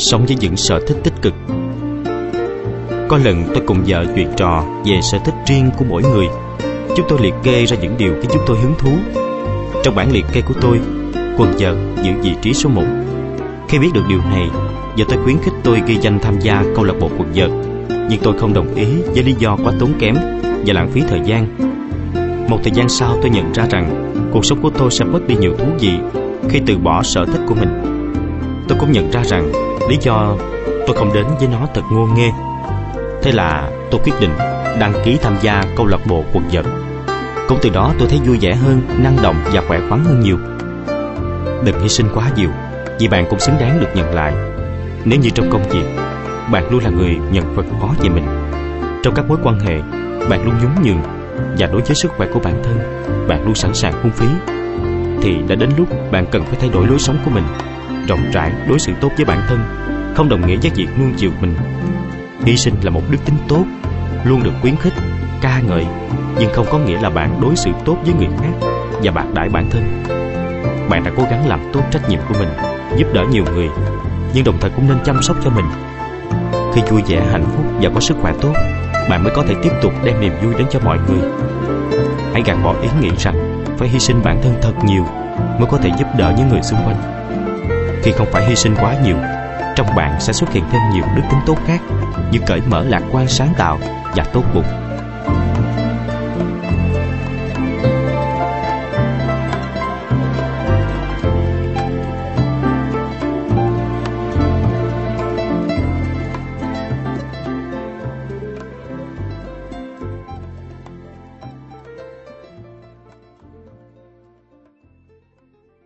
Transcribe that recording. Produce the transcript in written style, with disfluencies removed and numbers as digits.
sống với những sở thích tích cực. Có lần tôi cùng vợ chuyện trò về sở thích riêng của mỗi người. Chúng tôi liệt kê ra những điều khiến chúng tôi hứng thú. Trong bản liệt kê của tôi, quần vợt giữ vị trí số 1. Khi biết được điều này, vợ tôi khuyến khích tôi ghi danh tham gia câu lạc bộ quần vợt, nhưng tôi không đồng ý với lý do quá tốn kém và lãng phí thời gian. Một thời gian sau, tôi nhận ra rằng cuộc sống của tôi sẽ mất đi nhiều thú vị khi từ bỏ sở thích của mình. Tôi cũng nhận ra rằng lý do tôi không đến với nó thật ngô nghê. Thế là tôi quyết định đăng ký tham gia câu lạc bộ quần vợt. Cũng từ đó tôi thấy vui vẻ hơn, năng động và khỏe khoắn hơn nhiều. Đừng hy sinh quá nhiều, vì bạn cũng xứng đáng được nhận lại. Nếu như trong công việc, bạn luôn là người nhận phần khó về mình. Trong các mối quan hệ, bạn luôn nhún nhường, và đối với sức khỏe của bản thân, bạn luôn sẵn sàng phung phí, thì đã đến lúc bạn cần phải thay đổi lối sống của mình. Rộng rãi, đối xử tốt với bản thân không đồng nghĩa với việc nuông chiều mình. Hy sinh là một đức tính tốt, luôn được khuyến khích, ca ngợi, nhưng không có nghĩa là bạn đối xử tốt với người khác và bạc đãi bản thân. Bạn đã cố gắng làm tốt trách nhiệm của mình, giúp đỡ nhiều người, nhưng đồng thời cũng nên chăm sóc cho mình. Khi vui vẻ, hạnh phúc và có sức khỏe tốt, bạn mới có thể tiếp tục đem niềm vui đến cho mọi người. Hãy gạt bỏ ý nghĩ rằng phải hy sinh bản thân thật nhiều mới có thể giúp đỡ những người xung quanh. Khi không phải hy sinh quá nhiều, trong bạn sẽ xuất hiện thêm nhiều đức tính tốt khác, như cởi mở, lạc quan, sáng tạo và tốt bụng.